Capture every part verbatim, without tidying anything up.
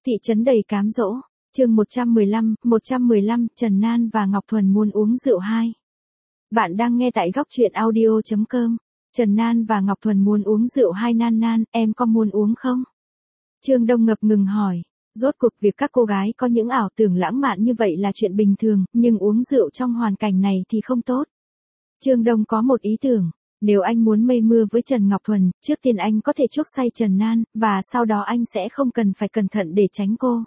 Thị trấn đầy cám dỗ, chương một trăm mười lăm, một trăm mười lăm, Trần Nan và Ngọc Thuần muốn uống rượu hai. Bạn đang nghe tại góc truyện audio chấm com. Trần Nan và Ngọc Thuần muốn uống rượu hai. Nan Nan, em có muốn uống không? Trương Đông ngập ngừng hỏi. Rốt cuộc việc các cô gái có những ảo tưởng lãng mạn như vậy là chuyện bình thường, nhưng uống rượu trong hoàn cảnh này thì không tốt. Trương Đông có một ý tưởng. Nếu anh muốn mây mưa với Trần Ngọc Thuần, trước tiên anh có thể chuốc say Trần Nan, và sau đó anh sẽ không cần phải cẩn thận để tránh cô.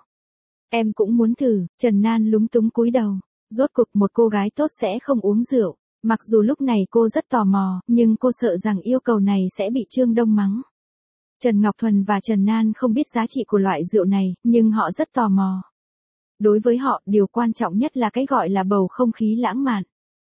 Em cũng muốn thử. Trần Nan lúng túng cúi đầu. Rốt cuộc một cô gái tốt sẽ không uống rượu. Mặc dù lúc này cô rất tò mò, nhưng cô sợ rằng yêu cầu này sẽ bị Trương Đông mắng. Trần Ngọc Thuần và Trần Nan không biết giá trị của loại rượu này, nhưng họ rất tò mò. Đối với họ, điều quan trọng nhất là cái gọi là bầu không khí lãng mạn.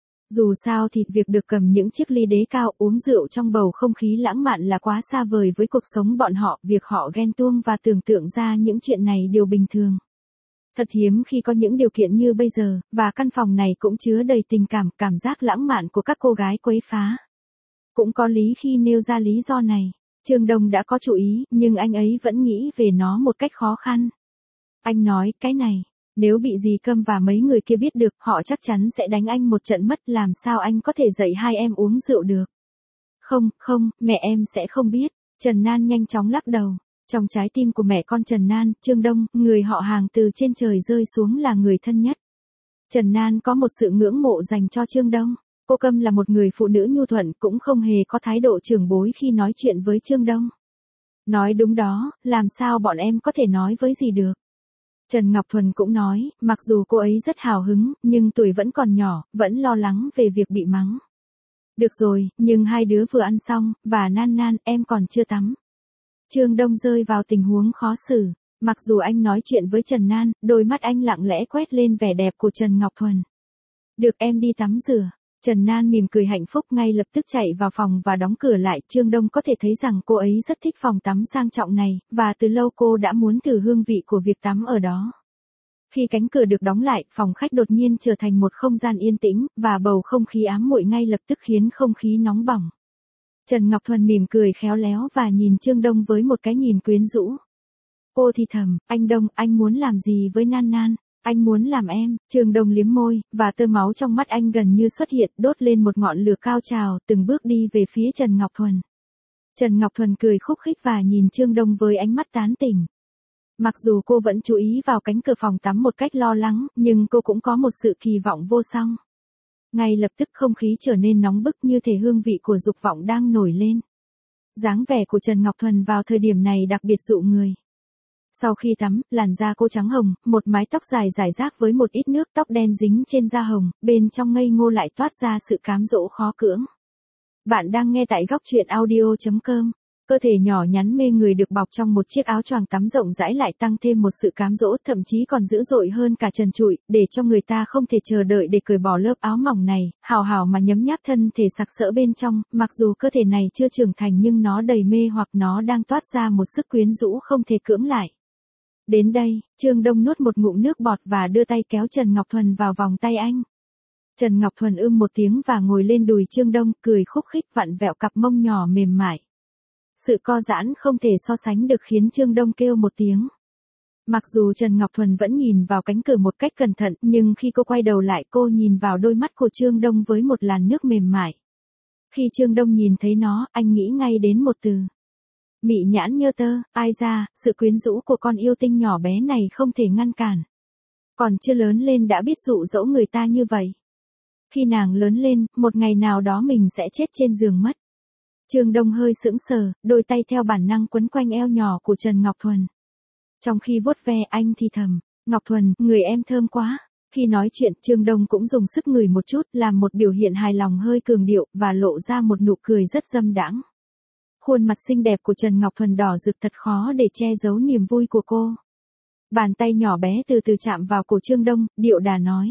Dù sao thì việc được cầm những chiếc ly đế cao uống rượu trong bầu không khí lãng mạn là quá xa vời với cuộc sống bọn họ, việc họ ghen tuông và tưởng tượng ra những chuyện này điều bình thường. Thật hiếm khi có những điều kiện như bây giờ, và căn phòng này cũng chứa đầy tình cảm, cảm giác lãng mạn của các cô gái quấy phá. Cũng có lý khi nêu ra lý do này. Trương Đông đã có chủ ý, nhưng anh ấy vẫn nghĩ về nó một cách khó khăn. Anh nói, cái này, nếu bị dì Câm và mấy người kia biết được, họ chắc chắn sẽ đánh anh một trận mất, làm sao anh có thể dạy hai em uống rượu được. Không, không, mẹ em sẽ không biết. Trần Nan nhanh chóng lắc đầu. Trong trái tim của mẹ con Trần Nan, Trương Đông, người họ hàng từ trên trời rơi xuống là người thân nhất. Trần Nan có một sự ngưỡng mộ dành cho Trương Đông. Cô Câm là một người phụ nữ nhu thuận, cũng không hề có thái độ trưởng bối khi nói chuyện với Trương Đông. Nói đúng đó, làm sao bọn em có thể nói với gì được. Trần Ngọc Thuần cũng nói, mặc dù cô ấy rất hào hứng, nhưng tuổi vẫn còn nhỏ, vẫn lo lắng về việc bị mắng. Được rồi, nhưng hai đứa vừa ăn xong, và Nan Nan, em còn chưa tắm. Trương Đông rơi vào tình huống khó xử. Mặc dù anh nói chuyện với Trần Nan, đôi mắt anh lặng lẽ quét lên vẻ đẹp của Trần Ngọc Thuần. Được, em đi tắm rửa. Trần Nan mỉm cười hạnh phúc, ngay lập tức chạy vào phòng và đóng cửa lại. Trương Đông có thể thấy rằng cô ấy rất thích phòng tắm sang trọng này, và từ lâu cô đã muốn thử hương vị của việc tắm ở đó. Khi cánh cửa được đóng lại, phòng khách đột nhiên trở thành một không gian yên tĩnh, và bầu không khí ám muội ngay lập tức khiến không khí nóng bỏng. Trần Ngọc Thuần mỉm cười khéo léo và nhìn Trương Đông với một cái nhìn quyến rũ. Cô thì thầm, anh Đông, anh muốn làm gì với Nan Nan? Anh muốn làm em. Trương Đông liếm môi, và tơ máu trong mắt anh gần như xuất hiện, đốt lên một ngọn lửa cao trào, từng bước đi về phía Trần Ngọc Thuần. Trần Ngọc Thuần cười khúc khích và nhìn Trương Đông với ánh mắt tán tỉnh. Mặc dù cô vẫn chú ý vào cánh cửa phòng tắm một cách lo lắng, nhưng cô cũng có một sự kỳ vọng vô song. Ngay lập tức không khí trở nên nóng bức, như thể hương vị của dục vọng đang nổi lên. Dáng vẻ của Trần Ngọc Thuần vào thời điểm này đặc biệt dụ người. Sau khi tắm, làn da cô trắng hồng, một mái tóc dài rải rác với một ít nước, tóc đen dính trên da hồng, bên trong ngây ngô lại toát ra sự cám dỗ khó cưỡng. Bạn đang nghe tại góc truyện audio chấm com. Cơ thể nhỏ nhắn mê người được bọc trong một chiếc áo choàng tắm rộng rãi lại tăng thêm một sự cám dỗ, thậm chí còn dữ dội hơn cả trần trụi, để cho người ta không thể chờ đợi để cởi bỏ lớp áo mỏng này, hào hào mà nhấm nháp thân thể sặc sỡ bên trong. Mặc dù cơ thể này chưa trưởng thành nhưng nó đầy mê hoặc, nó đang toát ra một sức quyến rũ không thể cưỡng lại. Đến đây, Trương Đông nuốt một ngụm nước bọt và đưa tay kéo Trần Ngọc Thuần vào vòng tay anh. Trần Ngọc Thuần ưm một tiếng và ngồi lên đùi Trương Đông, cười khúc khích vặn vẹo cặp mông nhỏ mềm mại. Sự co giãn không thể so sánh được khiến Trương Đông kêu một tiếng. Mặc dù Trần Ngọc Thuần vẫn nhìn vào cánh cửa một cách cẩn thận, nhưng khi cô quay đầu lại, cô nhìn vào đôi mắt của Trương Đông với một làn nước mềm mại. Khi Trương Đông nhìn thấy nó, anh nghĩ ngay đến một từ. Mị nhãn nhơ tơ. Ai ra, sự quyến rũ của con yêu tinh nhỏ bé này không thể ngăn cản. Còn chưa lớn lên đã biết dụ dỗ người ta như vậy. Khi nàng lớn lên, một ngày nào đó mình sẽ chết trên giường mất. Trương Đông hơi sững sờ, đôi tay theo bản năng quấn quanh eo nhỏ của Trần Ngọc Thuần. Trong khi vuốt ve, anh thì thầm, Ngọc Thuần, người em thơm quá. Khi nói chuyện, Trương Đông cũng dùng sức ngửi một chút, làm một biểu hiện hài lòng hơi cường điệu, và lộ ra một nụ cười rất dâm đãng. Khuôn mặt xinh đẹp của Trần Ngọc Thuần đỏ rực, thật khó để che giấu niềm vui của cô. Bàn tay nhỏ bé từ từ chạm vào cổ Trương Đông, điệu đà nói.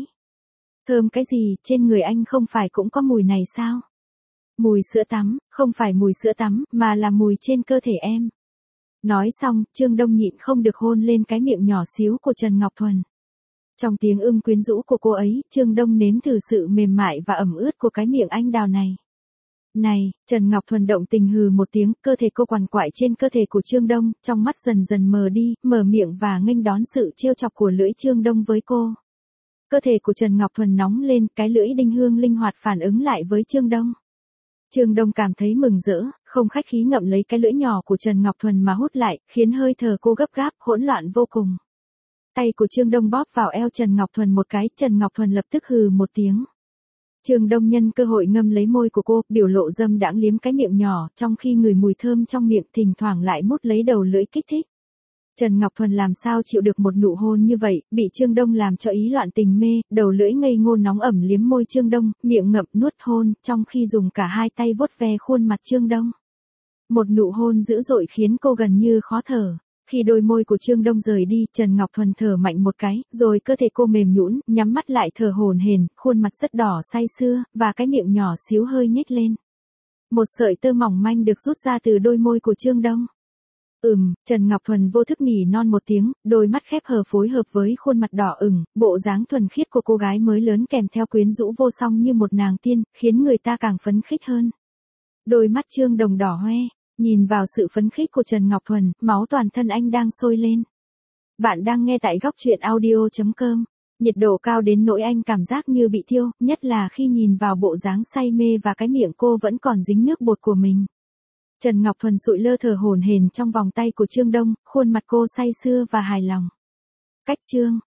Thơm cái gì, trên người anh không phải cũng có mùi này sao? Mùi sữa tắm, không phải mùi sữa tắm, mà là mùi trên cơ thể em. Nói xong, Trương Đông nhịn không được hôn lên cái miệng nhỏ xíu của Trần Ngọc Thuần. Trong tiếng ưm quyến rũ của cô ấy, Trương Đông nếm thử sự mềm mại và ẩm ướt của cái miệng anh đào này. Này, Trần Ngọc Thuần động tình hừ một tiếng, cơ thể cô quằn quại trên cơ thể của Trương Đông, trong mắt dần dần mờ đi, mở miệng và nghênh đón sự trêu chọc của lưỡi Trương Đông với cô. Cơ thể của Trần Ngọc Thuần nóng lên, cái lưỡi đinh hương linh hoạt phản ứng lại với Trương Đông. Trương Đông cảm thấy mừng rỡ, không khách khí ngậm lấy cái lưỡi nhỏ của Trần Ngọc Thuần mà hút lại, khiến hơi thở cô gấp gáp, hỗn loạn vô cùng. Tay của Trương Đông bóp vào eo Trần Ngọc Thuần một cái, Trần Ngọc Thuần lập tức hừ một tiếng. Trương Đông nhân cơ hội ngâm lấy môi của cô, biểu lộ dâm đãng liếm cái miệng nhỏ, trong khi người mùi thơm trong miệng thỉnh thoảng lại mút lấy đầu lưỡi kích thích. Trần Ngọc Thuần làm sao chịu được một nụ hôn như vậy, bị Trương Đông làm cho ý loạn tình mê, đầu lưỡi ngây ngô nóng ẩm liếm môi Trương Đông, miệng ngậm nuốt hôn, trong khi dùng cả hai tay vuốt ve khuôn mặt Trương Đông. Một nụ hôn dữ dội khiến cô gần như khó thở. Khi đôi môi của Trương Đông rời đi, Trần Ngọc Thuần thở mạnh một cái, rồi cơ thể cô mềm nhũn, nhắm mắt lại thở hổn hển, khuôn mặt rất đỏ say sưa, và cái miệng nhỏ xíu hơi nhếch lên. Một sợi tơ mỏng manh được rút ra từ đôi môi của Trương Đông. Ừm, Trần Ngọc Thuần vô thức nỉ non một tiếng, đôi mắt khép hờ phối hợp với khuôn mặt đỏ ửng, bộ dáng thuần khiết của cô gái mới lớn kèm theo quyến rũ vô song như một nàng tiên, khiến người ta càng phấn khích hơn. Đôi mắt Trương Đồng đỏ hoe. Nhìn vào sự phấn khích của Trần Ngọc Thuần, máu toàn thân anh đang sôi lên. Bạn đang nghe tại góc truyện audio chấm com. Nhiệt độ cao đến nỗi anh cảm giác như bị thiêu, nhất là khi nhìn vào bộ dáng say mê và cái miệng cô vẫn còn dính nước bọt của mình. Trần Ngọc Thuần sụi lơ thở hổn hển trong vòng tay của Trương Đông, khuôn mặt cô say sưa và hài lòng. Cách Trương